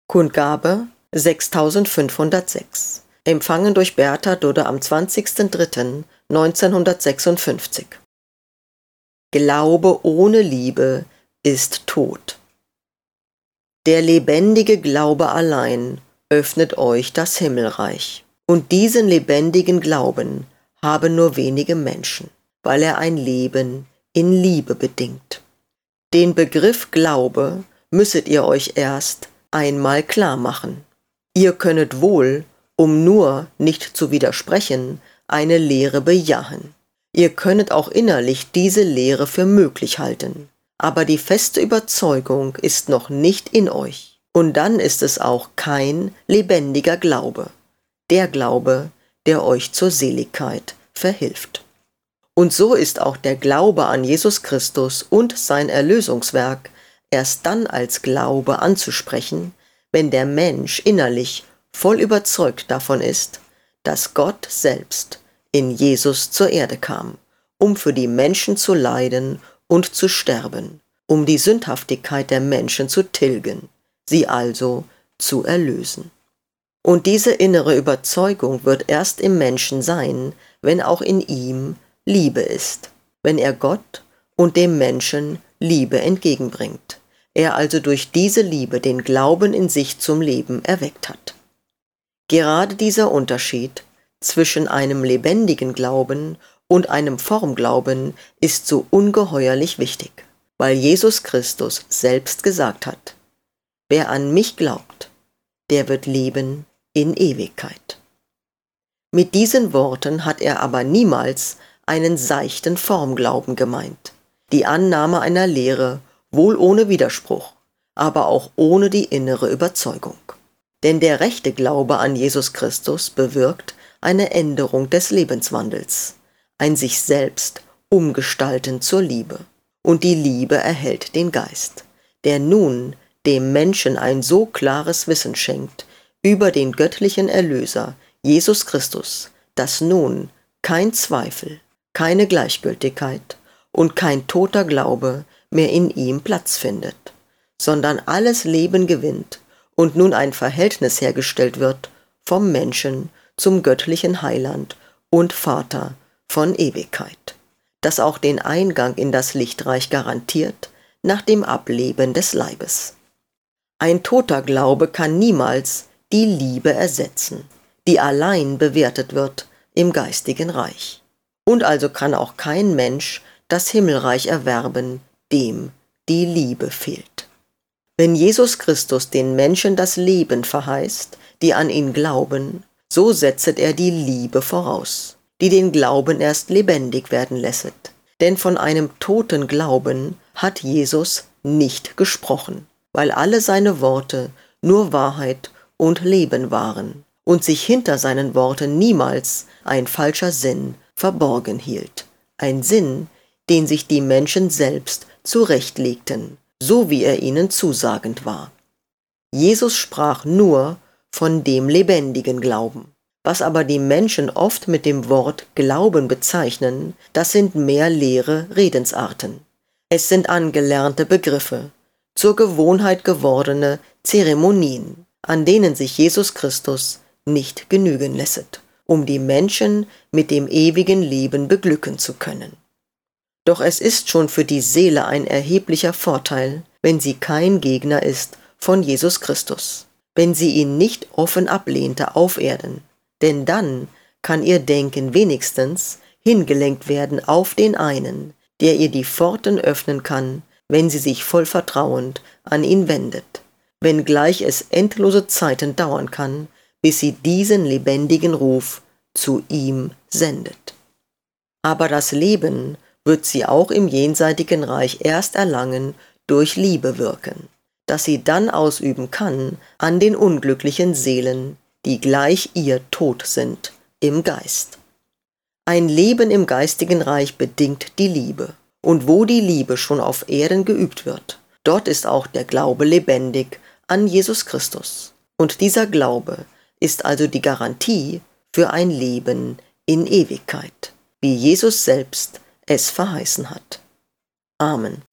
Kundgabe 6506. Empfangen durch Bertha Dudde am 20.03.1956. Glaube ohne Liebe ist tot. Der lebendige Glaube allein öffnet euch das Himmelreich. Und diesen lebendigen Glauben haben nur wenige Menschen, weil er ein Leben in Liebe bedingt. Den Begriff Glaube müsstet ihr euch erst einmal klar machen. Ihr könnet wohl, um nur nicht zu widersprechen, eine Lehre bejahen. Ihr könnet auch innerlich diese Lehre für möglich halten. Aber die feste Überzeugung ist noch nicht in euch. Und dann ist es auch kein lebendiger Glaube. Der Glaube, der euch zur Seligkeit verhilft. Und so ist auch der Glaube an Jesus Christus und sein Erlösungswerk erst dann als Glaube anzusprechen, wenn der Mensch innerlich voll überzeugt davon ist, dass Gott selbst in Jesus zur Erde kam, um für die Menschen zu leiden und zu sterben, um die Sündhaftigkeit der Menschen zu tilgen, sie also zu erlösen. Und diese innere Überzeugung wird erst im Menschen sein, wenn auch in ihm Liebe ist, wenn er Gott und dem Menschen Liebe entgegenbringt, er also durch diese Liebe den Glauben in sich zum Leben erweckt hat. Gerade dieser Unterschied zwischen einem lebendigen Glauben und einem Formglauben ist so ungeheuerlich wichtig, weil Jesus Christus selbst gesagt hat: Wer an mich glaubt, der wird leben in Ewigkeit. Mit diesen Worten hat er aber niemals einen seichten Formglauben gemeint, die Annahme einer Lehre, wohl ohne Widerspruch, aber auch ohne die innere Überzeugung. Denn der rechte Glaube an Jesus Christus bewirkt eine Änderung des Lebenswandels, ein sich selbst umgestalten zur Liebe. Und die Liebe erhält den Geist, der nun dem Menschen ein so klares Wissen schenkt über den göttlichen Erlöser, Jesus Christus, dass nun kein Zweifel, keine Gleichgültigkeit und kein toter Glaube mehr in ihm Platz findet, sondern alles Leben gewinnt und nun ein Verhältnis hergestellt wird vom Menschen zum göttlichen Heiland und Vater von Ewigkeit, das auch den Eingang in das Lichtreich garantiert nach dem Ableben des Leibes. Ein toter Glaube kann niemals die Liebe ersetzen, die allein bewertet wird im geistigen Reich. Und also kann auch kein Mensch das Himmelreich erwerben, dem die Liebe fehlt. Wenn Jesus Christus den Menschen das Leben verheißt, die an ihn glauben, so setzet er die Liebe voraus, die den Glauben erst lebendig werden lässet. Denn von einem toten Glauben hat Jesus nicht gesprochen, weil alle seine Worte nur Wahrheit und Leben waren und sich hinter seinen Worten niemals ein falscher Sinn verborgen hielt. Ein Sinn, den sich die Menschen selbst zurechtlegten, so wie er ihnen zusagend war. Jesus sprach nur von dem lebendigen Glauben. Was aber die Menschen oft mit dem Wort Glauben bezeichnen, das sind mehr leere Redensarten. Es sind angelernte Begriffe, zur Gewohnheit gewordene Zeremonien, an denen sich Jesus Christus nicht genügen lässet, um die Menschen mit dem ewigen Leben beglücken zu können. Doch es ist schon für die Seele ein erheblicher Vorteil, wenn sie kein Gegner ist von Jesus Christus, wenn sie ihn nicht offen ablehnte auf Erden, denn dann kann ihr Denken wenigstens hingelenkt werden auf den einen, der ihr die Pforten öffnen kann, wenn sie sich voll vertrauend an ihn wendet, wenngleich es endlose Zeiten dauern kann, bis sie diesen lebendigen Ruf zu ihm sendet. Aber das Leben wird sie auch im jenseitigen Reich erst erlangen durch Liebe wirken, das sie dann ausüben kann an den unglücklichen Seelen, die gleich ihr tot sind im Geist. Ein Leben im geistigen Reich bedingt die Liebe. Und wo die Liebe schon auf Erden geübt wird, dort ist auch der Glaube lebendig an Jesus Christus. Und dieser Glaube ist also die Garantie für ein Leben in Ewigkeit, wie Jesus selbst es verheißen hat. Amen.